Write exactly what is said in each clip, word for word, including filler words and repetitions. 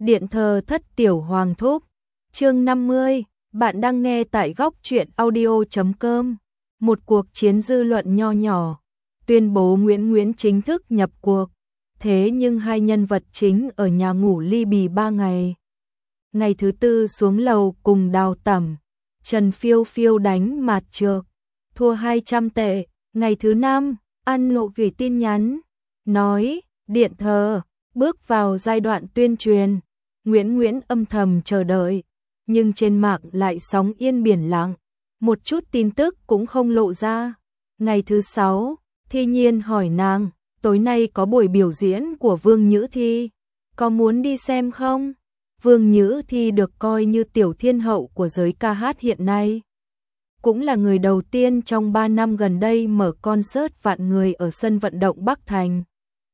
Điện thờ thất tiểu hoàng thúc, chương năm mươi, bạn đang nghe tại góc truyện audio chấm com. Một cuộc chiến dư luận nho nhỏ, tuyên bố Nguyễn Nguyễn chính thức nhập cuộc, thế nhưng hai nhân vật chính ở nhà ngủ ly bì ba ngày. Ngày thứ tư xuống lầu cùng Đào Tẩm, Trần Phiêu Phiêu đánh mạt trược, thua hai trăm tệ. Ngày thứ năm, An Lộ gửi tin nhắn, nói, điện thờ, bước vào giai đoạn tuyên truyền. Nguyễn Nguyễn âm thầm chờ đợi, nhưng trên mạng lại sóng yên biển lặng, một chút tin tức cũng không lộ ra. Ngày thứ sáu, Thi Nhiên hỏi nàng, tối nay có buổi biểu diễn của Vương Nhữ Thi, có muốn đi xem không? Vương Nhữ Thi được coi như tiểu thiên hậu của giới ca hát hiện nay, cũng là người đầu tiên trong ba năm gần đây mở concert vạn người ở sân vận động Bắc Thành.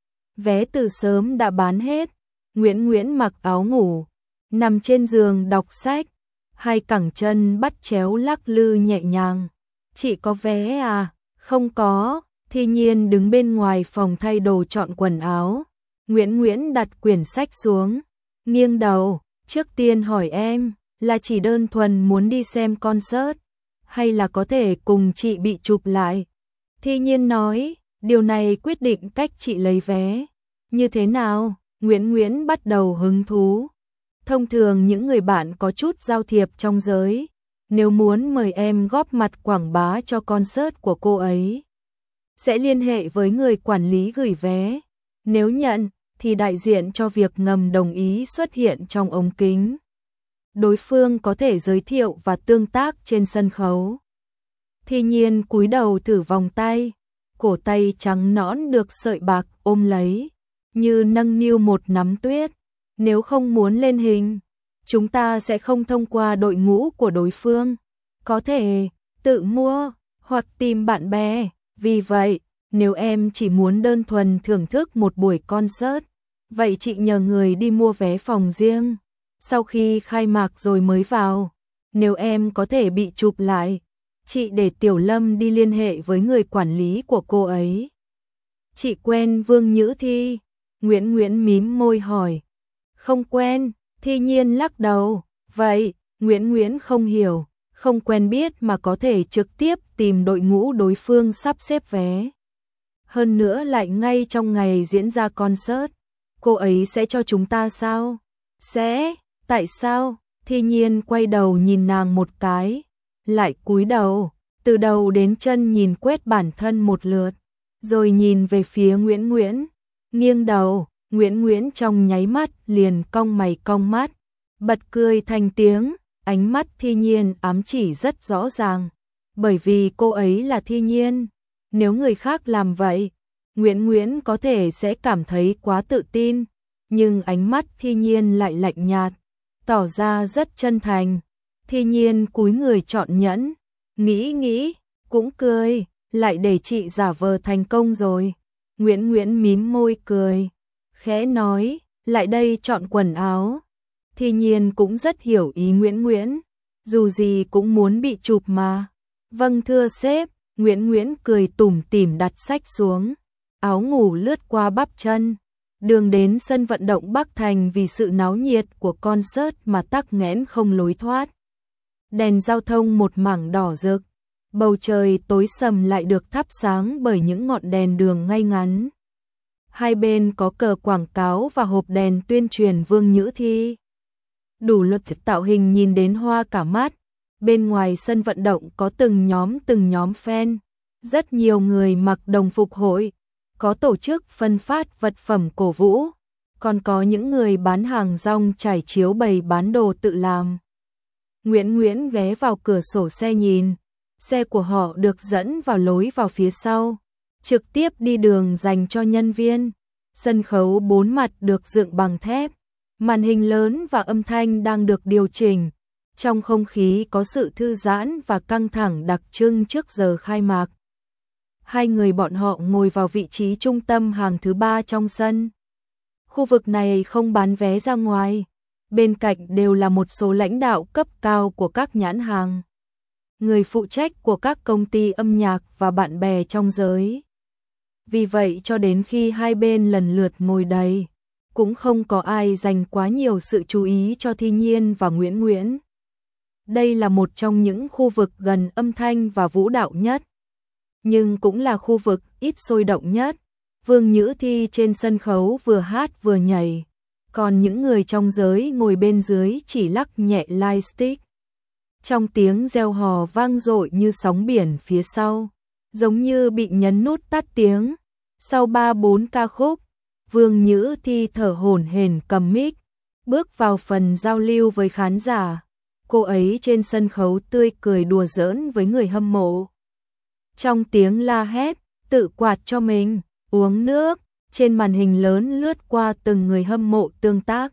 Vé từ sớm đã bán hết. Nguyễn Nguyễn mặc áo ngủ, nằm trên giường đọc sách, hai cẳng chân bắt chéo lắc lư nhẹ nhàng. Chị có vé à? Không có. Thi Nhiên đứng bên ngoài phòng thay đồ chọn quần áo. Nguyễn Nguyễn đặt quyển sách xuống, nghiêng đầu, trước tiên hỏi em, là chỉ đơn thuần muốn đi xem concert, hay là có thể cùng chị bị chụp lại? Thi Nhiên nói, điều này quyết định cách chị lấy vé. Như thế nào? Nguyễn Nguyễn bắt đầu hứng thú. Thông thường những người bạn có chút giao thiệp trong giới, nếu muốn mời em góp mặt quảng bá cho concert của cô ấy, sẽ liên hệ với người quản lý gửi vé. Nếu nhận, thì đại diện cho việc ngầm đồng ý xuất hiện trong ống kính. Đối phương có thể giới thiệu và tương tác trên sân khấu. Thi Nhiên cúi đầu thử vòng tay, cổ tay trắng nõn được sợi bạc ôm lấy, như nâng niu một nắm tuyết. Nếu không muốn lên hình, chúng ta sẽ không thông qua đội ngũ của đối phương, có thể tự mua hoặc tìm bạn bè. Vì vậy, nếu em chỉ muốn đơn thuần thưởng thức một buổi concert, vậy chị nhờ người đi mua vé phòng riêng, sau khi khai mạc rồi mới vào. Nếu em có thể bị chụp lại, chị để Tiểu Lâm đi liên hệ với người quản lý của cô ấy. Chị quen Vương Nhữ Thi? Nguyễn Nguyễn mím môi hỏi. Không quen. Thi Nhiên lắc đầu. Vậy, Nguyễn Nguyễn không hiểu, không quen biết mà có thể trực tiếp tìm đội ngũ đối phương sắp xếp vé. Hơn nữa lại ngay trong ngày diễn ra concert, cô ấy sẽ cho chúng ta sao? Sẽ, tại sao? Thi Nhiên quay đầu nhìn nàng một cái, lại cúi đầu, từ đầu đến chân nhìn quét bản thân một lượt, rồi nhìn về phía Nguyễn Nguyễn, nghiêng đầu. Nguyễn Nguyễn trong nháy mắt liền cong mày cong mắt, bật cười thành tiếng. Ánh mắt Thi Nhiên ám chỉ rất rõ ràng, bởi vì cô ấy là Thi Nhiên. Nếu người khác làm vậy, Nguyễn Nguyễn có thể sẽ cảm thấy quá tự tin, nhưng ánh mắt Thi Nhiên lại lạnh nhạt, tỏ ra rất chân thành. Thi Nhiên cúi người chọn nhẫn, nghĩ nghĩ, cũng cười, lại để chị giả vờ thành công rồi. Nguyễn Nguyễn mím môi cười, khẽ nói, lại đây chọn quần áo. Thi Nhiên cũng rất hiểu ý Nguyễn Nguyễn, dù gì cũng muốn bị chụp mà. Vâng thưa sếp. Nguyễn Nguyễn cười tủm tỉm đặt sách xuống, áo ngủ lướt qua bắp chân. Đường đến sân vận động Bắc Thành vì sự náo nhiệt của concert mà tắc nghẽn không lối thoát. Đèn giao thông một mảng đỏ rực, bầu trời tối sầm lại được thắp sáng bởi những ngọn đèn đường ngay ngắn. Hai bên có cờ quảng cáo và hộp đèn tuyên truyền Vương Nhữ Thi. Đủ luật tạo hình nhìn đến hoa cả mắt. Bên ngoài sân vận động có từng nhóm từng nhóm fan, rất nhiều người mặc đồng phục hội, có tổ chức phân phát vật phẩm cổ vũ, còn có những người bán hàng rong trải chiếu bày bán đồ tự làm. Nguyễn Nguyễn ghé vào cửa sổ xe nhìn, xe của họ được dẫn vào lối vào phía sau, trực tiếp đi đường dành cho nhân viên. Sân khấu bốn mặt được dựng bằng thép, màn hình lớn và âm thanh đang được điều chỉnh. Trong không khí có sự thư giãn và căng thẳng đặc trưng trước giờ khai mạc. Hai người bọn họ ngồi vào vị trí trung tâm hàng thứ ba trong sân. Khu vực này không bán vé ra ngoài, bên cạnh đều là một số lãnh đạo cấp cao của các nhãn hàng, người phụ trách của các công ty âm nhạc và bạn bè trong giới. Vì vậy cho đến khi hai bên lần lượt ngồi đầy, cũng không có ai dành quá nhiều sự chú ý cho Thi Nhiên và Nguyễn Nguyễn. Đây là một trong những khu vực gần âm thanh và vũ đạo nhất, nhưng cũng là khu vực ít sôi động nhất. Vương Nhữ Thi trên sân khấu vừa hát vừa nhảy, còn những người trong giới ngồi bên dưới chỉ lắc nhẹ lightstick. Trong tiếng reo hò vang dội như sóng biển phía sau, giống như bị nhấn nút tắt tiếng. Sau ba bốn ca khúc, Vương Nhữ Thi thở hổn hển cầm mic, bước vào phần giao lưu với khán giả. Cô ấy trên sân khấu tươi cười đùa giỡn với người hâm mộ. Trong tiếng la hét, tự quạt cho mình, uống nước, trên màn hình lớn lướt qua từng người hâm mộ tương tác.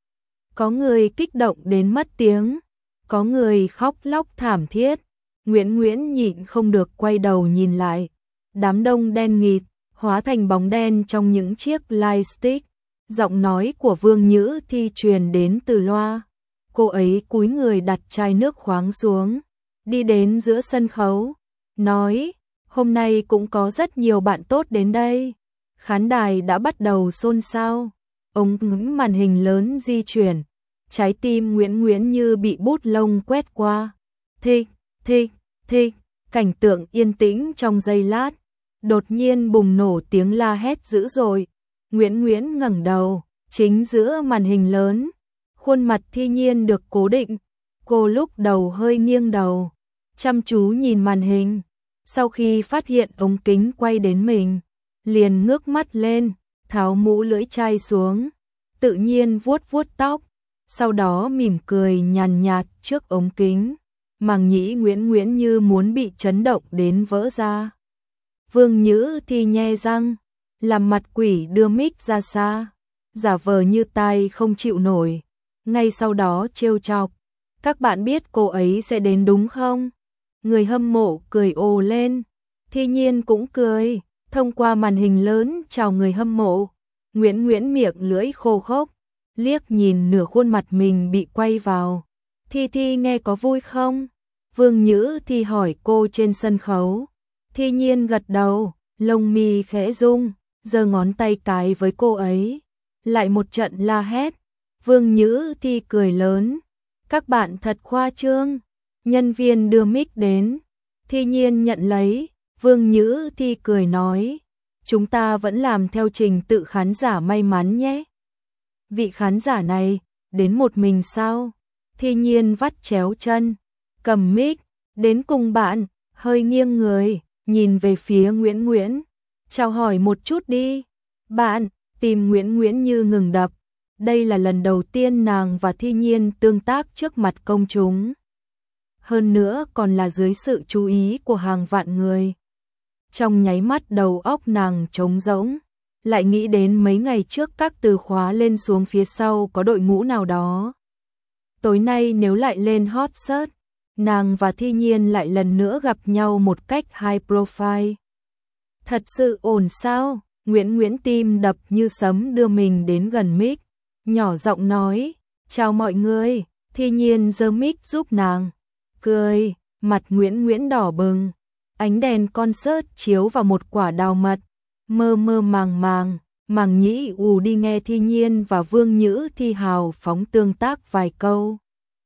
Có người kích động đến mất tiếng, có người khóc lóc thảm thiết. Nguyễn Nguyễn nhịn không được quay đầu nhìn lại. Đám đông đen nghịt, hóa thành bóng đen trong những chiếc lightstick. Giọng nói của Vương Nhữ Thi truyền đến từ loa. Cô ấy cúi người đặt chai nước khoáng xuống, đi đến giữa sân khấu, nói, hôm nay cũng có rất nhiều bạn tốt đến đây. Khán đài đã bắt đầu xôn xao, ống ngắm màn hình lớn di chuyển, trái tim Nguyễn Nguyễn như bị bút lông quét qua. Thích, thích, thích, cảnh tượng yên tĩnh trong giây lát, đột nhiên bùng nổ tiếng la hét dữ dội. Nguyễn Nguyễn ngẩng đầu, chính giữa màn hình lớn, khuôn mặt Thi Nhiên được cố định, cô lúc đầu hơi nghiêng đầu, chăm chú nhìn màn hình, sau khi phát hiện ống kính quay đến mình, liền ngước mắt lên, tháo mũ lưỡi chai xuống, tự nhiên vuốt vuốt tóc, sau đó mỉm cười nhàn nhạt trước ống kính. Màng nhĩ Nguyễn Nguyễn như muốn bị chấn động đến vỡ ra. Vương Nhữ Thi nhe răng, làm mặt quỷ đưa mic ra xa, giả vờ như tai không chịu nổi. Ngay sau đó trêu chọc, các bạn biết cô ấy sẽ đến đúng không? Người hâm mộ cười ồ lên, Thi Nhiên cũng cười, thông qua màn hình lớn chào người hâm mộ. Nguyễn Nguyễn miệng lưỡi khô khốc, liếc nhìn nửa khuôn mặt mình bị quay vào. Thi Thi nghe có vui không? Vương Nhữ Thi hỏi cô trên sân khấu. Thi Nhiên gật đầu, lông mi khẽ rung, giơ ngón tay cái với cô ấy. Lại một trận la hét. Vương Nhữ Thi cười lớn, các bạn thật khoa trương. Nhân viên đưa mic đến, Thi Nhiên nhận lấy. Vương Nhữ Thi cười nói, chúng ta vẫn làm theo trình tự khán giả may mắn nhé. Vị khán giả này, đến một mình sao? Thi Nhiên vắt chéo chân, cầm mic, đến cùng bạn, hơi nghiêng người, nhìn về phía Nguyễn Nguyễn. Chào hỏi một chút đi. Bạn, tim Nguyễn Nguyễn như ngừng đập. Đây là lần đầu tiên nàng và Thi Nhiên tương tác trước mặt công chúng. Hơn nữa còn là dưới sự chú ý của hàng vạn người. Trong nháy mắt đầu óc nàng trống rỗng, lại nghĩ đến mấy ngày trước các từ khóa lên xuống phía sau có đội ngũ nào đó. Tối nay nếu lại lên hot search, nàng và Thi Nhiên lại lần nữa gặp nhau một cách high profile. Thật sự ổn sao? Nguyễn Nguyễn tim đập như sấm đưa mình đến gần mic, nhỏ giọng nói, chào mọi người. Thi Nhiên giơ mic giúp nàng, cười, mặt Nguyễn Nguyễn đỏ bừng. Ánh đèn concert chiếu vào một quả đào mật, mơ mơ màng màng, màng nhĩ ù đi nghe Thi Nhiên và Vương Nhữ Thi hào phóng tương tác vài câu.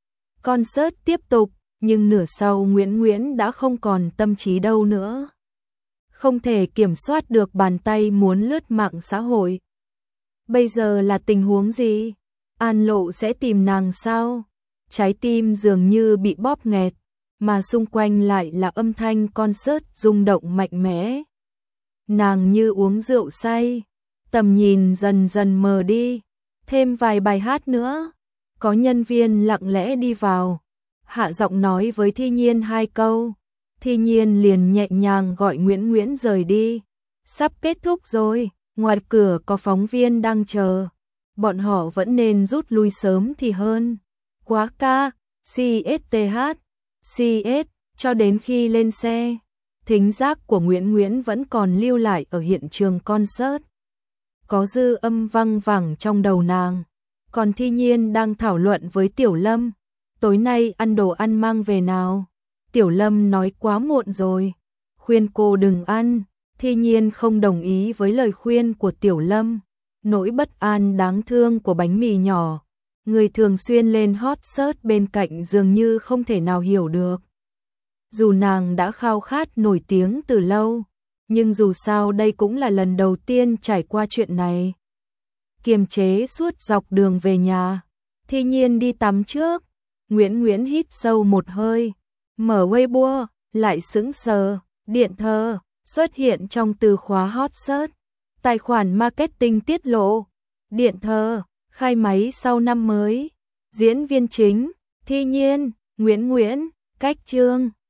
Concert tiếp tục, nhưng nửa sau Nguyễn Nguyễn đã không còn tâm trí đâu nữa. Không thể kiểm soát được bàn tay muốn lướt mạng xã hội. Bây giờ là tình huống gì? An Lộ sẽ tìm nàng sao? Trái tim dường như bị bóp nghẹt, mà xung quanh lại là âm thanh concert rung động mạnh mẽ. Nàng như uống rượu say, tầm nhìn dần dần mờ đi. Thêm vài bài hát nữa, có nhân viên lặng lẽ đi vào, hạ giọng nói với Thi Nhiên hai câu. Thi Nhiên liền nhẹ nhàng gọi Nguyễn Nguyễn rời đi. Sắp kết thúc rồi, ngoài cửa có phóng viên đang chờ. Bọn họ vẫn nên rút lui sớm thì hơn. Quá ca, xê ét tê hát, xê ét, cho đến khi lên xe, thính giác của Nguyễn Nguyễn vẫn còn lưu lại ở hiện trường concert. Có dư âm văng vẳng trong đầu nàng. Còn Thi Nhiên đang thảo luận với Tiểu Lâm. Tối nay ăn đồ ăn mang về nào? Tiểu Lâm nói quá muộn rồi, khuyên cô đừng ăn. Thi Nhiên không đồng ý với lời khuyên của Tiểu Lâm. nỗi bất an đáng thương của bánh mì nhỏ, người thường xuyên lên hot search bên cạnh dường như không thể nào hiểu được. Dù nàng đã khao khát nổi tiếng từ lâu, nhưng dù sao đây cũng là lần đầu tiên trải qua chuyện này. Kiềm chế suốt dọc đường về nhà, Thi Nhiên đi tắm trước, Nguyễn Nguyễn hít sâu một hơi, mở Weibo, lại sững sờ, điện thơ, xuất hiện trong từ khóa hot search. Tài khoản marketing tiết lộ, điện thơ, khai máy sau năm mới, diễn viên chính, Thi Nhiên, Nguyễn Nguyễn, cách chương.